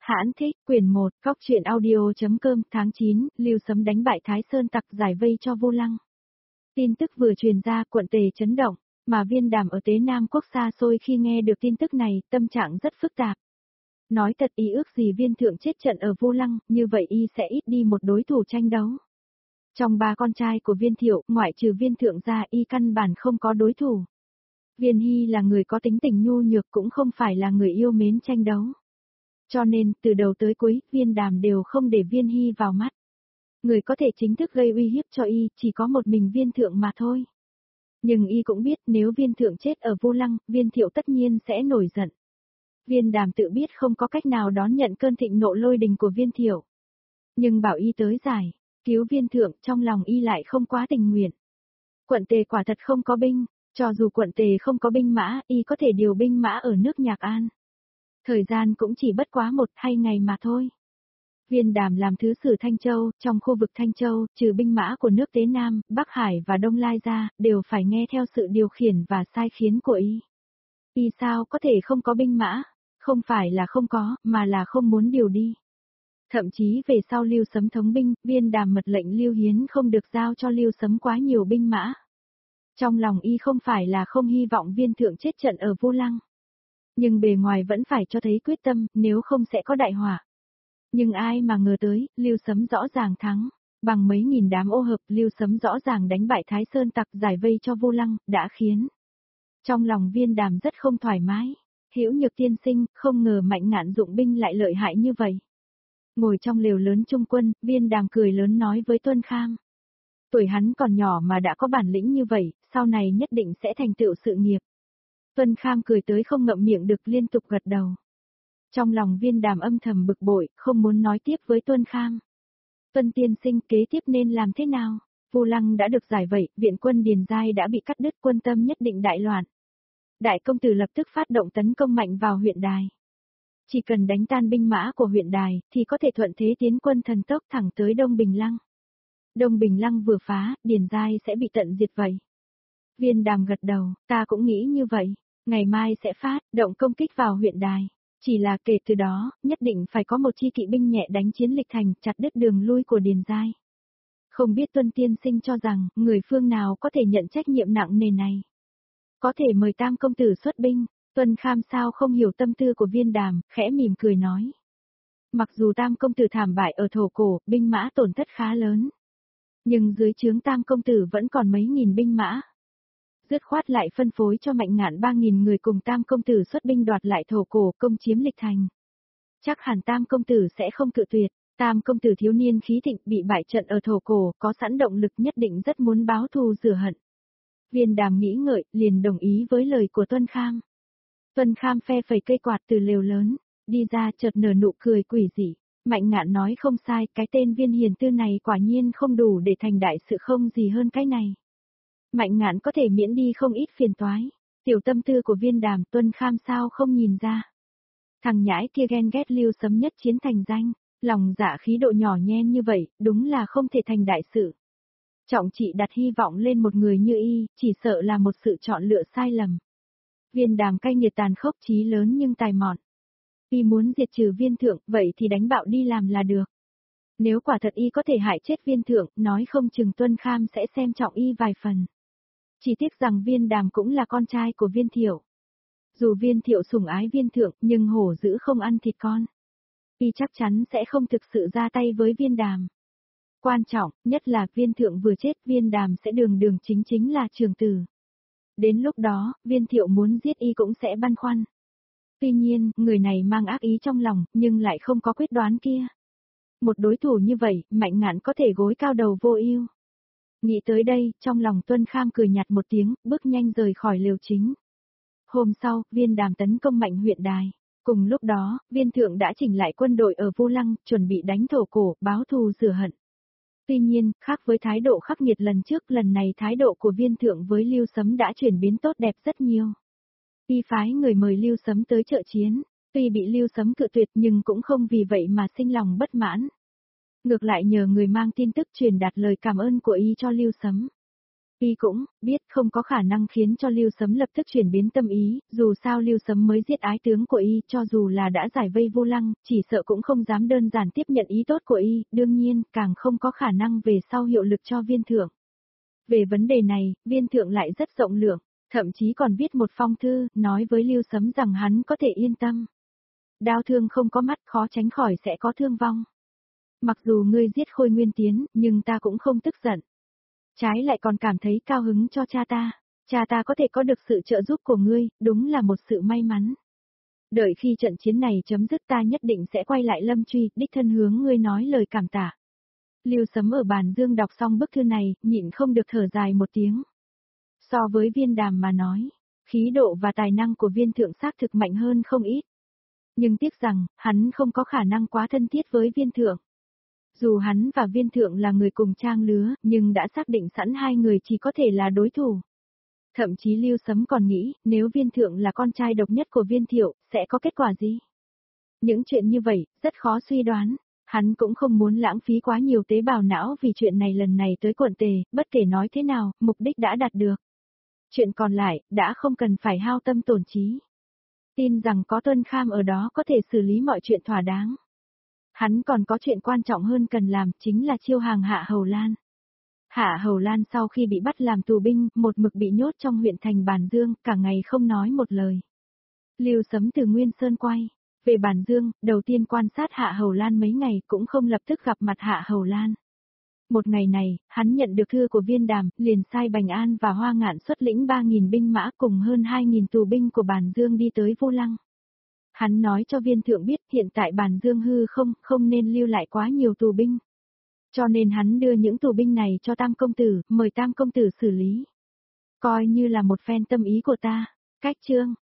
Hãn thích, quyển 1, góc truyện audio.com, tháng 9, Lưu Sấm đánh bại Thái Sơn tặc giải vây cho Vô Lăng. Tin tức vừa truyền ra, quận Tề chấn động, mà Viên Đàm ở Tế Nam Quốc xa xôi khi nghe được tin tức này, tâm trạng rất phức tạp. Nói thật y ước gì Viên Thượng chết trận ở Vô Lăng, như vậy y sẽ ít đi một đối thủ tranh đấu. Trong ba con trai của Viên Thiệu, ngoại trừ Viên Thượng ra y căn bản không có đối thủ. Viên Hy là người có tính tình nhu nhược cũng không phải là người yêu mến tranh đấu. Cho nên, từ đầu tới cuối, Viên Đàm đều không để Viên Hy vào mắt. Người có thể chính thức gây uy hiếp cho y, chỉ có một mình Viên Thượng mà thôi. Nhưng y cũng biết nếu Viên Thượng chết ở Vô Lăng, Viên Thiệu tất nhiên sẽ nổi giận. Viên Đàm tự biết không có cách nào đón nhận cơn thịnh nộ lôi đình của Viên Thiệu. Nhưng bảo y tới giải, cứu Viên Thượng, trong lòng y lại không quá tình nguyện. Quận Tề quả thật không có binh, cho dù quận Tề không có binh mã, y có thể điều binh mã ở nước Nhạc An. Thời gian cũng chỉ bất quá 1-2 ngày mà thôi. Viên Đàm làm thứ sử Thanh Châu, trong khu vực Thanh Châu, trừ binh mã của nước Tế Nam, Bắc Hải và Đông Lai ra, đều phải nghe theo sự điều khiển và sai khiến của y. Y sao có thể không có binh mã? Không phải là không có, mà là không muốn điều đi. Thậm chí về sau Lưu Sấm thống binh, Viên Đàm mật lệnh Lưu Hiến không được giao cho Lưu Sấm quá nhiều binh mã. Trong lòng y không phải là không hy vọng Viên Thượng chết trận ở Vô Lăng. Nhưng bề ngoài vẫn phải cho thấy quyết tâm, nếu không sẽ có đại họa. Nhưng ai mà ngờ tới, Lưu Sấm rõ ràng thắng. Bằng mấy nghìn đám ô hợp, Lưu Sấm rõ ràng đánh bại Thái Sơn tặc giải vây cho Vô Lăng, đã khiến trong lòng Viên Đàm rất không thoải mái. Hữu Nhược tiên sinh, không ngờ Mạnh Ngạn dụng binh lại lợi hại như vậy. Ngồi trong lều lớn trung quân, Viên Đàm cười lớn nói với Tuân Kham. Tuổi hắn còn nhỏ mà đã có bản lĩnh như vậy, sau này nhất định sẽ thành tựu sự nghiệp. Tuân Kham cười tới không ngậm miệng được, liên tục gật đầu. Trong lòng Viên Đàm âm thầm bực bội, không muốn nói tiếp với Tuân Kham. Tuân tiên sinh, kế tiếp nên làm thế nào? Vô Lăng đã được giải vây, viện quân Điền Giai đã bị cắt đứt, quân tâm nhất định đại loạn. Đại công tử lập tức phát động tấn công mạnh vào huyện Đài. Chỉ cần đánh tan binh mã của huyện Đài, thì có thể thuận thế tiến quân thần tốc thẳng tới Đông Bình Lăng. Đông Bình Lăng vừa phá, Điền Giai sẽ bị tận diệt vậy. Viên Đàm gật đầu, ta cũng nghĩ như vậy. Ngày mai sẽ phát động công kích vào huyện Đài. Chỉ là kể từ đó, nhất định phải có một chi kỵ binh nhẹ đánh chiến lịch thành, chặt đứt đường lui của Điền Giai. Không biết Tuân tiên sinh cho rằng, người phương nào có thể nhận trách nhiệm nặng nề này. Có thể mời Tam công tử xuất binh. Tuân Kham sao không hiểu tâm tư của Viên Đàm, khẽ mỉm cười nói. Mặc dù Tam công tử thảm bại ở Thổ Cổ, binh mã tổn thất khá lớn. Nhưng dưới trướng Tam công tử vẫn còn mấy nghìn binh mã. Dứt khoát lại phân phối cho Mạnh Ngạn 3.000 người cùng Tam công tử xuất binh đoạt lại Thổ Cổ, công chiếm lịch thành. Chắc hẳn Tam công tử sẽ không cự tuyệt. Tam công tử thiếu niên khí thịnh bị bại trận ở Thổ Cổ, có sẵn động lực nhất định rất muốn báo thù rửa hận. Viên Đàm nghĩ ngợi, liền đồng ý với lời của Tuân Kham. Tuân Kham phe phẩy cây quạt từ lều lớn, đi ra chợt nở nụ cười quỷ dị. Mạnh Ngạn nói không sai, cái tên Viên hiền tư này quả nhiên không đủ để thành đại sự, không gì hơn cái này. Mạnh Ngạn có thể miễn đi không ít phiền toái. Tiểu tâm tư của Viên Đàm, Tuân Kham sao không nhìn ra. Thằng nhãi kia ghen ghét Lưu Sấm nhất chiến thành danh, lòng dạ khí độ nhỏ nhen như vậy, đúng là không thể thành đại sự. Trọng trị đặt hy vọng lên một người như y, chỉ sợ là một sự chọn lựa sai lầm. Viên Đàm cay nghiệt tàn khốc, chí lớn nhưng tài mọn. Y muốn diệt trừ Viên Thượng, vậy thì đánh bạo đi làm là được. Nếu quả thật y có thể hại chết Viên Thượng, nói không chừng Tuân Kham sẽ xem trọng y vài phần. Chỉ tiếc rằng Viên Đàm cũng là con trai của Viên Thiệu. Dù Viên Thiệu sủng ái Viên Thượng, nhưng hổ dữ không ăn thịt con. Y chắc chắn sẽ không thực sự ra tay với Viên Đàm. Quan trọng, nhất là Viên Thượng vừa chết, Viên Đàm sẽ đường đường chính chính là trường tử. Đến lúc đó, Viên Thiệu muốn giết y cũng sẽ băn khoăn. Tuy nhiên, người này mang ác ý trong lòng, nhưng lại không có quyết đoán kia. Một đối thủ như vậy, Mạnh Ngạn có thể gối cao đầu vô ưu. Nghĩ tới đây, trong lòng Tuân Kham cười nhạt một tiếng, bước nhanh rời khỏi lều chính. Hôm sau, Viên Đàm tấn công mạnh huyện Đài. Cùng lúc đó, Viên Thượng đã chỉnh lại quân đội ở Vô Lăng, chuẩn bị đánh Thổ Cổ, báo thù rửa hận. Tuy nhiên, khác với thái độ khắc nghiệt lần trước, lần này thái độ của Viên Thượng với Lưu Sấm đã chuyển biến tốt đẹp rất nhiều. Y phái người mời Lưu Sấm tới trợ chiến, tuy bị Lưu Sấm cự tuyệt nhưng cũng không vì vậy mà sinh lòng bất mãn. Ngược lại nhờ người mang tin tức truyền đạt lời cảm ơn của y cho Lưu Sấm. Y cũng biết không có khả năng khiến cho Lưu Sấm lập tức chuyển biến tâm ý, dù sao Lưu Sấm mới giết ái tướng của Y, cho dù là đã giải vây Vô Lăng, chỉ sợ cũng không dám đơn giản tiếp nhận ý tốt của Y, đương nhiên, càng không có khả năng về sau hiệu lực cho viên thượng. Về vấn đề này, viên thượng lại rất rộng lượng, thậm chí còn viết một phong thư, nói với Lưu Sấm rằng hắn có thể yên tâm. Đao thương không có mắt khó tránh khỏi sẽ có thương vong. Mặc dù ngươi giết Khôi Nguyên Tiến, nhưng ta cũng không tức giận. Trái lại còn cảm thấy cao hứng cho cha ta. Cha ta có thể có được sự trợ giúp của ngươi, đúng là một sự may mắn. Đợi khi trận chiến này chấm dứt ta nhất định sẽ quay lại Lâm Truy, đích thân hướng ngươi nói lời cảm tạ. Lưu Sấm ở bàn dương đọc xong bức thư này, nhịn không được thở dài một tiếng. So với Viên Đàm mà nói, khí độ và tài năng của viên thượng xác thực mạnh hơn không ít. Nhưng tiếc rằng, hắn không có khả năng quá thân thiết với viên thượng. Dù hắn và viên thượng là người cùng trang lứa, nhưng đã xác định sẵn hai người chỉ có thể là đối thủ. Thậm chí Lưu Sấm còn nghĩ, nếu viên thượng là con trai độc nhất của viên thiệu, sẽ có kết quả gì? Những chuyện như vậy, rất khó suy đoán. Hắn cũng không muốn lãng phí quá nhiều tế bào não vì chuyện này lần này tới quận Tề, bất kể nói thế nào, mục đích đã đạt được. Chuyện còn lại, đã không cần phải hao tâm tổn trí. Tin rằng có Tuân Kham ở đó có thể xử lý mọi chuyện thỏa đáng. Hắn còn có chuyện quan trọng hơn cần làm, chính là chiêu hàng Hạ Hầu Lan. Hạ Hầu Lan sau khi bị bắt làm tù binh, một mực bị nhốt trong huyện thành Bàn Dương, cả ngày không nói một lời. Lưu Sấm từ Nguyên Sơn quay về Bàn Dương, đầu tiên quan sát Hạ Hầu Lan mấy ngày, cũng không lập tức gặp mặt Hạ Hầu Lan. Một ngày này, hắn nhận được thư của Viên Đàm, liền sai Bành An và Hoa Ngạn xuất lĩnh 3.000 binh mã cùng hơn 2.000 tù binh của Bàn Dương đi tới Vô Lăng. Hắn nói cho viên thượng biết hiện tại Bàn Dương hư không nên lưu lại quá nhiều tù binh. Cho nên hắn đưa những tù binh này cho Tam Công Tử, mời Tam Công Tử xử lý. Coi như là một phen tâm ý của ta. Cách chương